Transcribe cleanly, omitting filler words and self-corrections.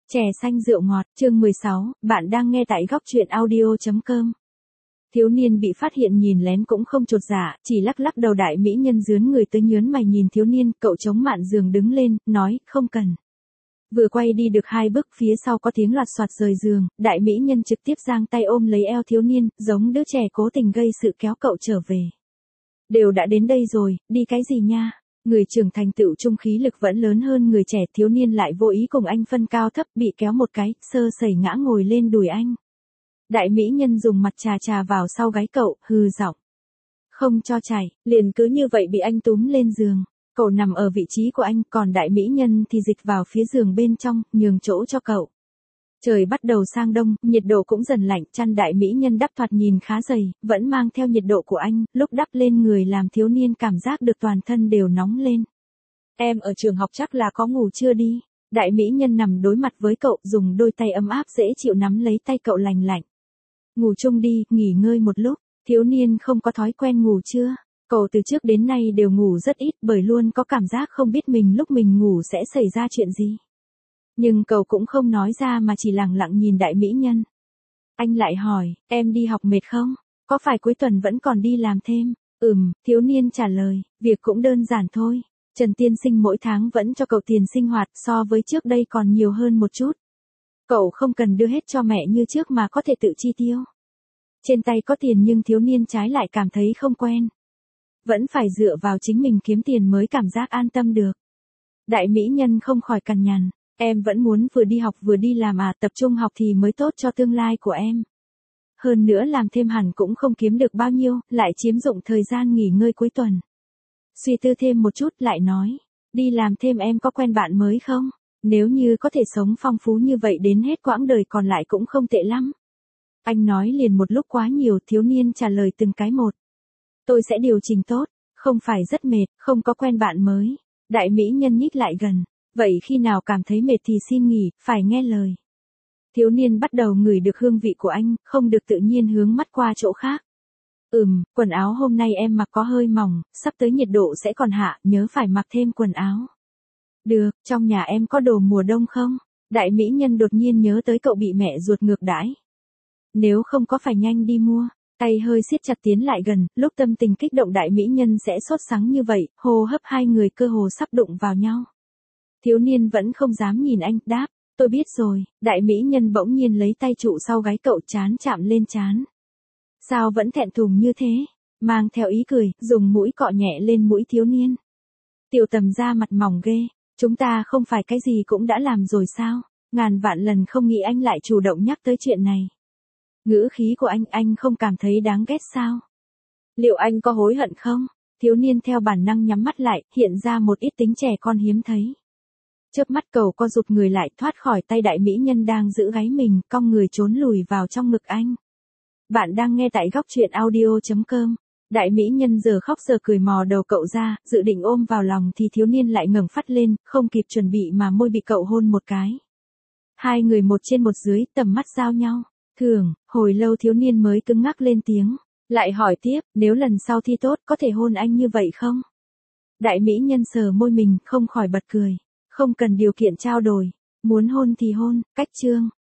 Chè xanh rượu ngọt, chương 16, bạn đang nghe tại góc truyện audio.com. Thiếu niên bị phát hiện nhìn lén cũng không chột dạ, chỉ lắc lắc đầu. Đại mỹ nhân dướn người tới nhớn mày nhìn thiếu niên, cậu chống mạn giường đứng lên, nói, không cần. Vừa quay đi được 2 bước, phía sau có tiếng loạt soạt rời giường, đại mỹ nhân trực tiếp giang tay ôm lấy eo thiếu niên, giống đứa trẻ cố tình gây sự kéo cậu trở về. Đều đã đến đây rồi, đi cái gì nha? Người trưởng thành tựu trung khí lực vẫn lớn hơn người trẻ, thiếu niên lại vô ý cùng anh phân cao thấp, bị kéo một cái, sơ sẩy ngã ngồi lên đùi anh. Đại mỹ nhân dùng mặt chà chà vào sau gáy cậu, hừ giọng. Không cho chảy, liền cứ như vậy bị anh túm lên giường. Cậu nằm ở vị trí của anh, còn đại mỹ nhân thì dịch vào phía giường bên trong, nhường chỗ cho cậu. Trời bắt đầu sang đông, nhiệt độ cũng dần lạnh, chăn đại mỹ nhân đắp thoạt nhìn khá dày, vẫn mang theo nhiệt độ của anh, lúc đắp lên người làm thiếu niên cảm giác được toàn thân đều nóng lên. Em ở trường học chắc là có ngủ chưa đi? Đại mỹ nhân nằm đối mặt với cậu, dùng đôi tay ấm áp dễ chịu nắm lấy tay cậu lành lạnh. Ngủ chung đi, nghỉ ngơi một lúc. Thiếu niên không có thói quen ngủ chưa? Cậu từ trước đến nay đều ngủ rất ít, bởi luôn có cảm giác không biết mình lúc mình ngủ sẽ xảy ra chuyện gì. Nhưng cậu cũng không nói ra mà chỉ lặng lặng nhìn đại mỹ nhân. Anh lại hỏi, em đi học mệt không? Có phải cuối tuần vẫn còn đi làm thêm? Thiếu niên trả lời, việc cũng đơn giản thôi. Trần tiên sinh mỗi tháng vẫn cho cậu tiền sinh hoạt, so với trước đây còn nhiều hơn một chút. Cậu không cần đưa hết cho mẹ như trước mà có thể tự chi tiêu. Trên tay có tiền nhưng thiếu niên trái lại cảm thấy không quen. Vẫn phải dựa vào chính mình kiếm tiền mới cảm giác an tâm được. Đại mỹ nhân không khỏi cằn nhằn. Em vẫn muốn vừa đi học vừa đi làm à, tập trung học thì mới tốt cho tương lai của em. Hơn nữa làm thêm hẳn cũng không kiếm được bao nhiêu, lại chiếm dụng thời gian nghỉ ngơi cuối tuần. Suy tư thêm một chút lại nói, đi làm thêm em có quen bạn mới không? Nếu như có thể sống phong phú như vậy đến hết quãng đời còn lại cũng không tệ lắm. Anh nói liền một lúc quá nhiều, thiếu niên trả lời từng cái một. Tôi sẽ điều chỉnh tốt, không phải rất mệt, không có quen bạn mới. Đại mỹ nhân nhích lại gần. Vậy khi nào cảm thấy mệt thì xin nghỉ, phải nghe lời. Thiếu niên bắt đầu ngửi được hương vị của anh, không được tự nhiên hướng mắt qua chỗ khác. Quần áo hôm nay em mặc có hơi mỏng, sắp tới nhiệt độ sẽ còn hạ, nhớ phải mặc thêm quần áo. Được, trong nhà em có đồ mùa đông không? Đại mỹ nhân đột nhiên nhớ tới cậu bị mẹ ruột ngược đãi. Nếu không có phải nhanh đi mua. Tay hơi siết chặt tiến lại gần, lúc tâm tình kích động đại mỹ nhân sẽ sốt sắng như vậy, hô hấp hai người cơ hồ sắp đụng vào nhau. Thiếu niên vẫn không dám nhìn anh, đáp, tôi biết rồi. Đại mỹ nhân bỗng nhiên lấy tay trụ sau gáy cậu, trán chạm lên trán. Sao vẫn thẹn thùng như thế? Mang theo ý cười, dùng mũi cọ nhẹ lên mũi thiếu niên. Tiểu Tầm ra mặt mỏng ghê, chúng ta không phải cái gì cũng đã làm rồi sao? Ngàn vạn lần không nghĩ anh lại chủ động nhắc tới chuyện này. Ngữ khí của anh không cảm thấy đáng ghét sao? Liệu anh có hối hận không? Thiếu niên theo bản năng nhắm mắt lại, hiện ra một ít tính trẻ con hiếm thấy. Chớp mắt cậu co rụt người lại, thoát khỏi tay đại mỹ nhân đang giữ gáy mình, cong người trốn lùi vào trong ngực anh. Bạn đang nghe tại góc truyện audio.com. Đại mỹ nhân giờ khóc giờ cười mò đầu cậu ra, dự định ôm vào lòng thì thiếu niên lại ngẩng phát lên, không kịp chuẩn bị mà môi bị cậu hôn một cái. Hai người một trên một dưới, tầm mắt giao nhau. Hồi lâu thiếu niên mới cứng ngắc lên tiếng. Lại hỏi tiếp, nếu lần sau thi tốt có thể hôn anh như vậy không? Đại mỹ nhân sờ môi mình, không khỏi bật cười. Không cần điều kiện trao đổi. Muốn hôn thì hôn, cách chương.